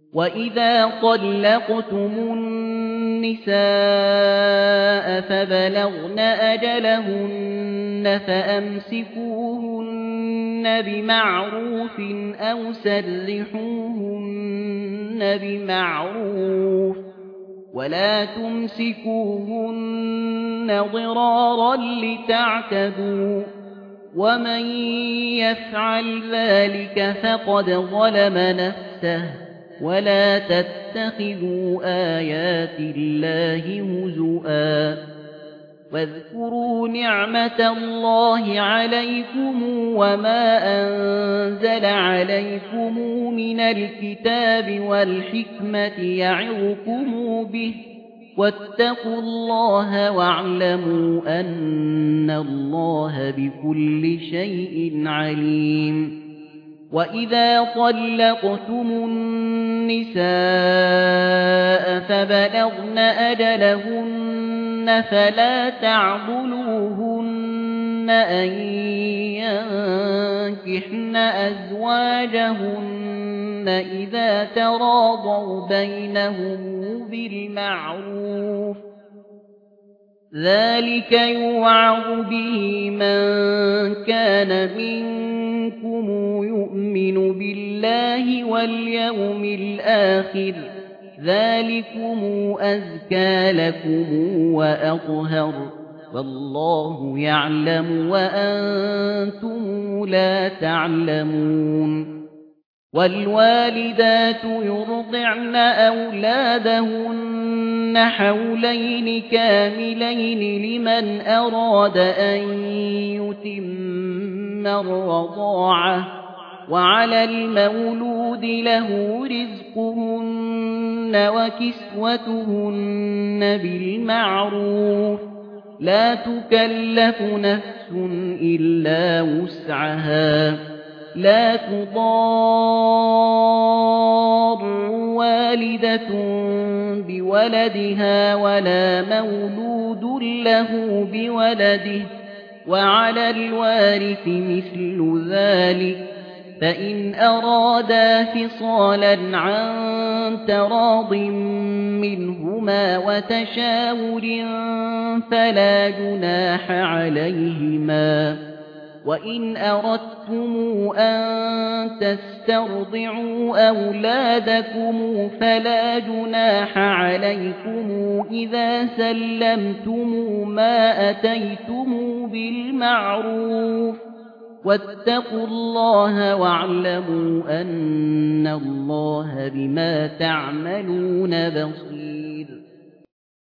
وَإِذَا طَلَّقْتُمُ النِّسَاءَ فَبَلَغْنَ أَجَلَهُنَّ فَأَمْسِكُوهُنَّ بِمَعْرُوفٍ أَوْ سَرِّحُوهُنَّ بِمَعْرُوفٍ وَلَا تُمْسِكُوهُنَّ ضِرَارًا لِتَعْتَدُوا وَمَن يَفْعَلْ ذَلِكَ فَقَدْ ظَلَمَ نَفْسَهُ وَلَا تَتَّخِذُوا آيَاتِ اللَّهِ هُزُوًا وَاذْكُرُوا نِعْمَةَ اللَّهِ عَلَيْكُمْ وَمَا أَنزَلَ عَلَيْكُمْ مِنَ الْكِتَابِ وَالْحِكْمَةِ يَعِظُكُمْ بِهِ وَاتَّقُوا اللَّهَ وَاعْلَمُوا أَنَّ اللَّهَ بِكُلِّ شَيْءٍ عَلِيمٌ وَإِذَا طَلَّقْتُمُ النِّسَاءَ فَبَلَغْنَ أَجَلَهُنَّ فَلَا تَعْضُلُوهُنَّ أَن يَنكِحْنَ أَزْوَاجَهُنَّ إِذَا تَرَاضَوْا بَيْنَهُم بِالْمَعْرُوفِ ذَلِكَ يُوعَظُ بِهِ مَن كَانَ مِنكُمْ يُؤْمِنُ بِاللَّهِ وَالْيَوْمِ الْآخِرِ ذَلِكُمْ أَزْكَىٰ لَكُمْ وَأَطْهَرُ وَاللَّهُ يَعْلَمُ وَأَنتُمْ لَا تَعْلَمُونَ وَالْوَالِدَاتُ يُرْضِعْنَ أَوْلَادَهُنَّ حَوْلَيْنِ كَامِلَيْنِ لِمَنْ أَرَادَ أَن يُتِمَّ الرَّضَاعَةَ وَعَلَى الْمَوْلُودِ لَهُ رِزْقُهُنَّ وَكِسْوَتُهُنَّ بِالْمَعْرُوفِ لَا تُكَلَّفُ نَفْسٌ إِلَّا وُسْعَهَا لَا تُضَارُّ وَالِدَةٌ بِوَلَدِهَا وَلَا مَوْلُودٌ لَّهُ بِوَلَدِهِ وَعَلَى الْوَارِثِ مِثْلُ ذَلِكَ فَإِنْ أَرَادَا فِصَالًا عَن تَرَاضٍ مِّنْهُمَا وَتَشَاوُرٍ فَلَا جُنَاحَ عَلَيْهِمَا وَإِنْ أَرَدتُّمْ أَن تَسْتَرْضِعُوا أَوْلَادَكُمْ فَلَا جُنَاحَ عَلَيْكُمْ إِذَا سَلَّمْتُم مَّا آتَيْتُمْ بِالْمَعْرُوفِ وَاتَّقُوا اللَّهَ وَاعْلَمُوا أَنَّ اللَّهَ بِمَا تَعْمَلُونَ بَصِيرٌ